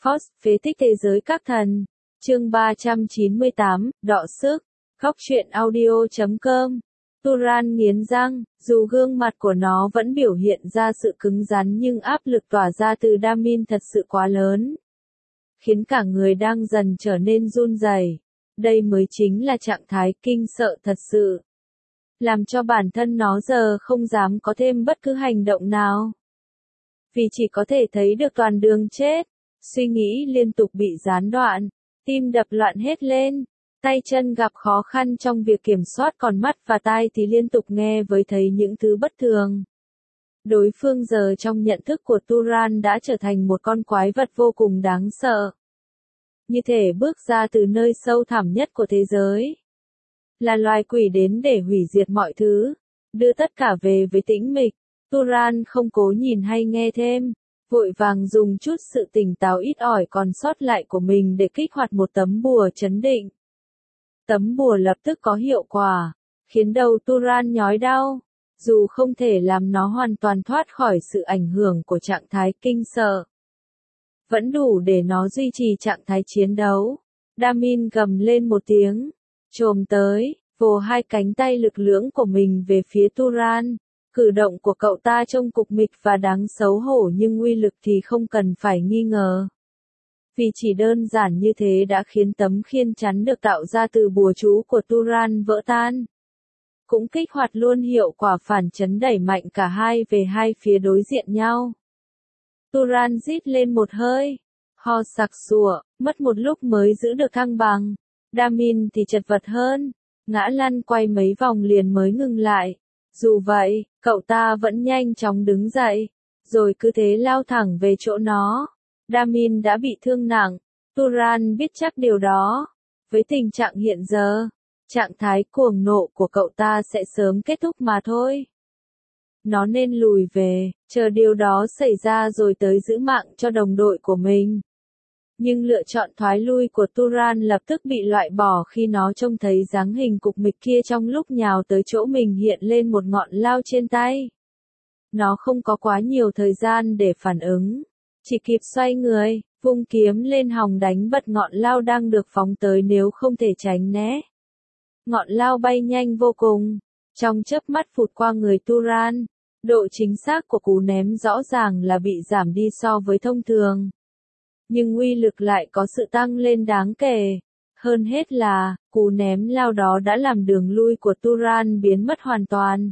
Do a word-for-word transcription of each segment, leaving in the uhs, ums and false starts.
Cos, phế tích thế giới các thần. Chương ba trăm chín mươi tám, đọ sức. Góc truyện audio chấm com. Turan nghiến răng, dù gương mặt của nó vẫn biểu hiện ra sự cứng rắn nhưng áp lực tỏa ra từ Damin thật sự quá lớn, khiến cả người đang dần trở nên run rẩy. Đây mới chính là trạng thái kinh sợ thật sự, làm cho bản thân nó giờ không dám có thêm bất cứ hành động nào, vì chỉ có thể thấy được toàn đường chết. Suy nghĩ liên tục bị gián đoạn, tim đập loạn hết lên, tay chân gặp khó khăn trong việc kiểm soát, còn mắt và tai thì liên tục nghe với thấy những thứ bất thường. Đối phương giờ trong nhận thức của Turan đã trở thành một con quái vật vô cùng đáng sợ, như thể bước ra từ nơi sâu thẳm nhất của thế giới, là loài quỷ đến để hủy diệt mọi thứ, đưa tất cả về với tĩnh mịch. Turan không cố nhìn hay nghe thêm, vội vàng dùng chút sự tỉnh táo ít ỏi còn sót lại của mình để kích hoạt một tấm bùa trấn định. Tấm bùa lập tức có hiệu quả, khiến đầu Turan nhói đau, dù không thể làm nó hoàn toàn thoát khỏi sự ảnh hưởng của trạng thái kinh sợ, vẫn đủ để nó duy trì trạng thái chiến đấu. Damin gầm lên một tiếng, chồm tới, vồ hai cánh tay lực lưỡng của mình về phía Turan. Cử động của cậu ta trông cục mịch và đáng xấu hổ, nhưng uy lực thì không cần phải nghi ngờ, vì chỉ đơn giản như thế đã khiến tấm khiên chắn được tạo ra từ bùa chú của Turan vỡ tan, cũng kích hoạt luôn hiệu quả phản chấn đẩy mạnh cả hai về hai phía đối diện nhau. Turan rít lên một hơi, ho sặc sụa, mất một lúc mới giữ được thăng bằng. Damin thì chật vật hơn, ngã lăn quay mấy vòng liền mới ngừng lại. Dù vậy, cậu ta vẫn nhanh chóng đứng dậy, rồi cứ thế lao thẳng về chỗ nó. Damin đã bị thương nặng, Turan biết chắc điều đó. Với tình trạng hiện giờ, trạng thái cuồng nộ của cậu ta sẽ sớm kết thúc mà thôi. Nó nên lùi về, chờ điều đó xảy ra rồi tới giữ mạng cho đồng đội của mình. Nhưng lựa chọn thoái lui của Turan lập tức bị loại bỏ khi nó trông thấy dáng hình cục mịch kia trong lúc nhào tới chỗ mình hiện lên một ngọn lao trên tay. Nó không có quá nhiều thời gian để phản ứng, chỉ kịp xoay người, vung kiếm lên hòng đánh bật ngọn lao đang được phóng tới nếu không thể tránh né. Ngọn lao bay nhanh vô cùng, trong chớp mắt phụt qua người Turan. Độ chính xác của cú ném rõ ràng là bị giảm đi so với thông thường, nhưng uy lực lại có sự tăng lên đáng kể. Hơn hết là, cú ném lao đó đã làm đường lui của Turan biến mất hoàn toàn.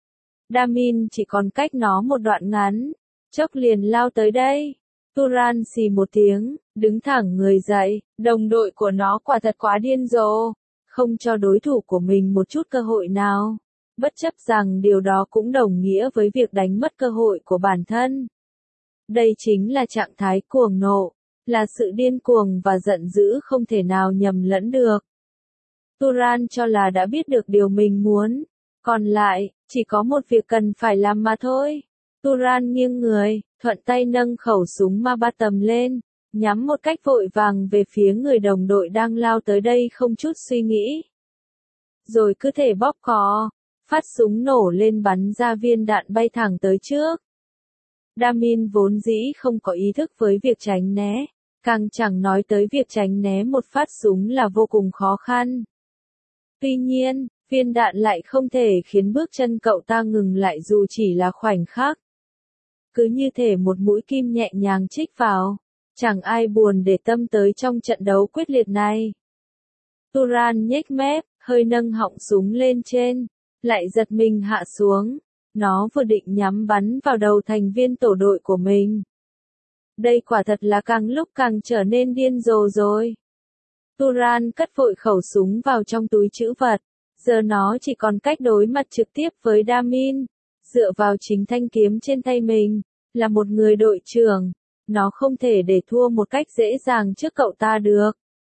Damin chỉ còn cách nó một đoạn ngắn, chốc liền lao tới đây. Turan xì một tiếng, đứng thẳng người dậy, đồng đội của nó quả thật quá điên rồ, không cho đối thủ của mình một chút cơ hội nào, bất chấp rằng điều đó cũng đồng nghĩa với việc đánh mất cơ hội của bản thân. Đây chính là trạng thái cuồng nộ, là sự điên cuồng và giận dữ không thể nào nhầm lẫn được. Turan cho là đã biết được điều mình muốn, còn lại, chỉ có một việc cần phải làm mà thôi. Turan nghiêng người, thuận tay nâng khẩu súng ma ba tầm lên, nhắm một cách vội vàng về phía người đồng đội đang lao tới đây không chút suy nghĩ. Rồi cứ thể bóp cò, phát súng nổ lên bắn ra viên đạn bay thẳng tới trước. Damin vốn dĩ không có ý thức với việc tránh né, càng chẳng nói tới việc tránh né một phát súng là vô cùng khó khăn. Tuy nhiên, viên đạn lại không thể khiến bước chân cậu ta ngừng lại dù chỉ là khoảnh khắc. Cứ như thể một mũi kim nhẹ nhàng chích vào, chẳng ai buồn để tâm tới trong trận đấu quyết liệt này. Turan nhếch mép, hơi nâng họng súng lên trên, lại giật mình hạ xuống. Nó vừa định nhắm bắn vào đầu thành viên tổ đội của mình. Đây quả thật là càng lúc càng trở nên điên rồ rồi. Turan cất vội khẩu súng vào trong túi trữ vật. Giờ nó chỉ còn cách đối mặt trực tiếp với Damin. Dựa vào chính thanh kiếm trên tay mình, là một người đội trưởng, nó không thể để thua một cách dễ dàng trước cậu ta được.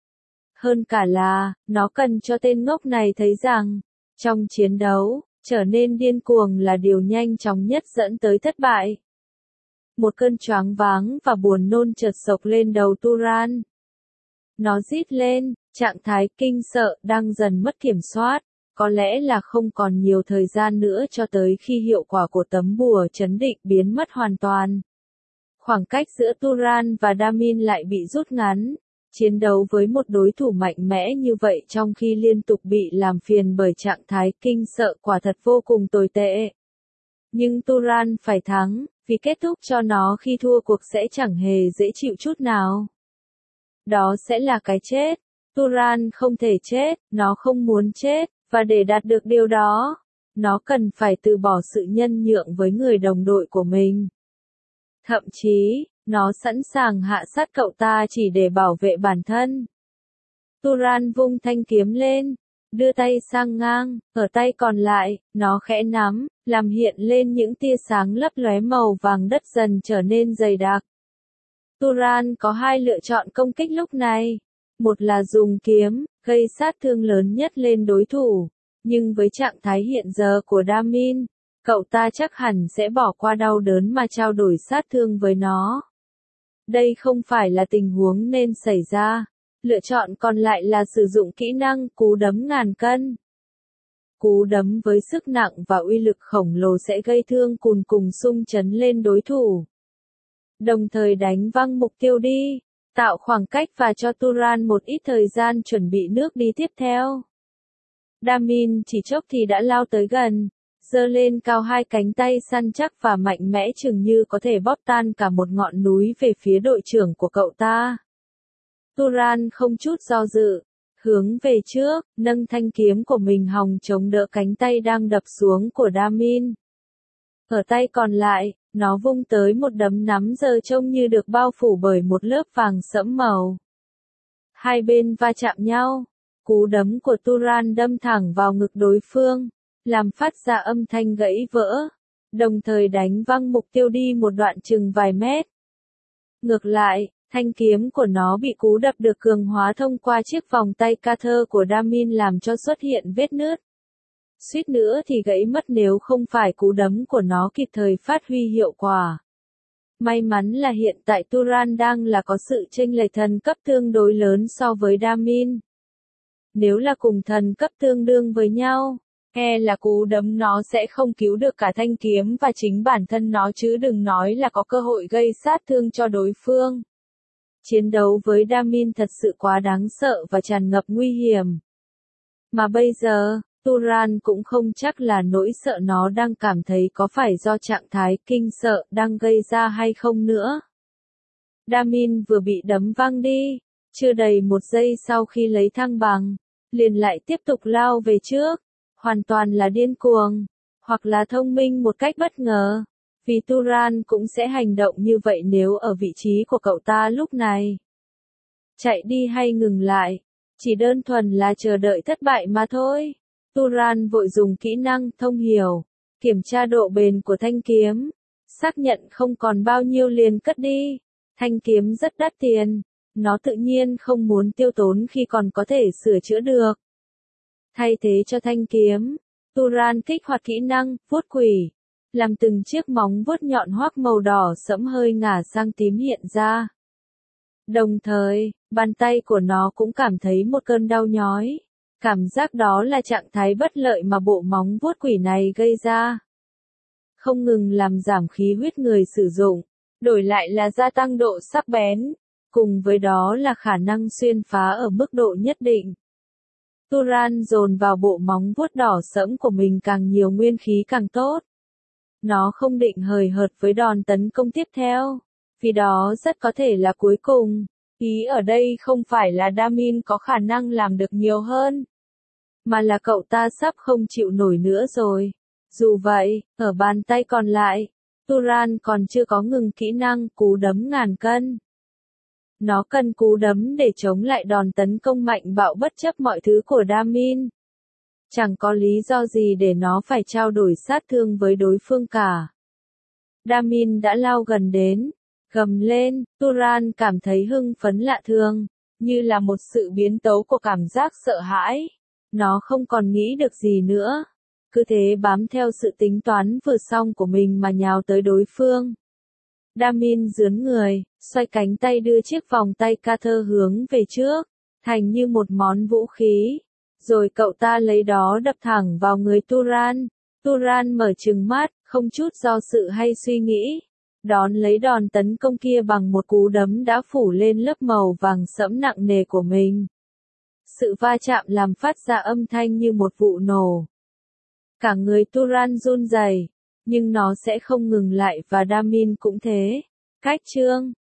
Hơn cả là, nó cần cho tên ngốc này thấy rằng, trong chiến đấu, trở nên điên cuồng là điều nhanh chóng nhất dẫn tới thất bại. Một cơn choáng váng và buồn nôn chợt sộc lên đầu Turan. Nó rít lên, trạng thái kinh sợ đang dần mất kiểm soát, có lẽ là không còn nhiều thời gian nữa cho tới khi hiệu quả của tấm bùa trấn định biến mất hoàn toàn. Khoảng cách giữa Turan và Damin lại bị rút ngắn. Chiến đấu với một đối thủ mạnh mẽ như vậy trong khi liên tục bị làm phiền bởi trạng thái kinh sợ quả thật vô cùng tồi tệ. Nhưng Turan phải thắng, vì kết thúc cho nó khi thua cuộc sẽ chẳng hề dễ chịu chút nào. Đó sẽ là cái chết. Turan không thể chết, nó không muốn chết, và để đạt được điều đó, nó cần phải từ bỏ sự nhân nhượng với người đồng đội của mình. Thậm chí, nó sẵn sàng hạ sát cậu ta chỉ để bảo vệ bản thân. Turan vung thanh kiếm lên, đưa tay sang ngang, ở tay còn lại, nó khẽ nắm, làm hiện lên những tia sáng lấp lóe màu vàng đất dần trở nên dày đặc. Turan có hai lựa chọn công kích lúc này. Một là dùng kiếm, gây sát thương lớn nhất lên đối thủ. Nhưng với trạng thái hiện giờ của Damin, cậu ta chắc hẳn sẽ bỏ qua đau đớn mà trao đổi sát thương với nó. Đây không phải là tình huống nên xảy ra. Lựa chọn còn lại là sử dụng kỹ năng cú đấm ngàn cân. Cú đấm với sức nặng và uy lực khổng lồ sẽ gây thương cùn cùng xung chấn lên đối thủ. Đồng thời đánh văng mục tiêu đi, tạo khoảng cách và cho Turan một ít thời gian chuẩn bị nước đi tiếp theo. Damin chỉ chốc thì đã lao tới gần, giơ lên cao hai cánh tay săn chắc và mạnh mẽ chừng như có thể bóp tan cả một ngọn núi về phía đội trưởng của cậu ta. Turan không chút do dự, hướng về trước, nâng thanh kiếm của mình hòng chống đỡ cánh tay đang đập xuống của Damin. Ở tay còn lại, nó vung tới một đấm nắm giờ trông như được bao phủ bởi một lớp vàng sẫm màu. Hai bên va chạm nhau, cú đấm của Turan đâm thẳng vào ngực đối phương, làm phát ra âm thanh gãy vỡ, đồng thời đánh văng mục tiêu đi một đoạn chừng vài mét. Ngược lại, thanh kiếm của nó bị cú đập được cường hóa thông qua chiếc vòng tay Carter của Damin làm cho xuất hiện vết nứt. Suýt nữa thì gãy mất nếu không phải cú đấm của nó kịp thời phát huy hiệu quả. May mắn là hiện tại Turan đang là có sự chênh lệch thần cấp tương đối lớn so với Damin. Nếu là cùng thần cấp tương đương với nhau, e là cú đấm nó sẽ không cứu được cả thanh kiếm và chính bản thân nó chứ đừng nói là có cơ hội gây sát thương cho đối phương. Chiến đấu với Damin thật sự quá đáng sợ và tràn ngập nguy hiểm. Mà bây giờ, Turan cũng không chắc là nỗi sợ nó đang cảm thấy có phải do trạng thái kinh sợ đang gây ra hay không nữa. Damin vừa bị đấm văng đi, chưa đầy một giây sau khi lấy thăng bằng, liền lại tiếp tục lao về trước, hoàn toàn là điên cuồng, hoặc là thông minh một cách bất ngờ, vì Turan cũng sẽ hành động như vậy nếu ở vị trí của cậu ta lúc này. Chạy đi hay ngừng lại, chỉ đơn thuần là chờ đợi thất bại mà thôi. Turan vội dùng kỹ năng thông hiểu, kiểm tra độ bền của thanh kiếm, xác nhận không còn bao nhiêu liền cất đi. Thanh kiếm rất đắt tiền, nó tự nhiên không muốn tiêu tốn khi còn có thể sửa chữa được. Thay thế cho thanh kiếm, Turan kích hoạt kỹ năng vuốt quỷ, làm từng chiếc móng vuốt nhọn hoắc màu đỏ sẫm hơi ngả sang tím hiện ra. Đồng thời, bàn tay của nó cũng cảm thấy một cơn đau nhói. Cảm giác đó là trạng thái bất lợi mà bộ móng vuốt quỷ này gây ra. Không ngừng làm giảm khí huyết người sử dụng, đổi lại là gia tăng độ sắc bén, cùng với đó là khả năng xuyên phá ở mức độ nhất định. Turan dồn vào bộ móng vuốt đỏ sẫm của mình càng nhiều nguyên khí càng tốt. Nó không định hời hợt với đòn tấn công tiếp theo, vì đó rất có thể là cuối cùng. Ý ở đây không phải là Damin có khả năng làm được nhiều hơn, mà là cậu ta sắp không chịu nổi nữa rồi. Dù vậy, ở bàn tay còn lại, Turan còn chưa có ngừng kỹ năng cú đấm ngàn cân. Nó cần cú đấm để chống lại đòn tấn công mạnh bạo bất chấp mọi thứ của Damin. Chẳng có lý do gì để nó phải trao đổi sát thương với đối phương cả. Damin đã lao gần đến, gầm lên, Turan cảm thấy hưng phấn lạ thường, như là một sự biến tấu của cảm giác sợ hãi. Nó không còn nghĩ được gì nữa, cứ thế bám theo sự tính toán vừa xong của mình mà nhào tới đối phương. Damin giướn người, xoay cánh tay đưa chiếc vòng tay Carter hướng về trước, thành như một món vũ khí. Rồi cậu ta lấy đó đập thẳng vào người Turan. Turan mở trừng mắt, không chút do dự hay suy nghĩ. đón lấy đòn tấn công kia bằng một cú đấm đã phủ lên lớp màu vàng sẫm nặng nề của mình. Sự va chạm làm phát ra âm thanh như một vụ nổ. Cả người Turan run rẩy, nhưng nó sẽ không ngừng lại và Damin cũng thế. Cách chương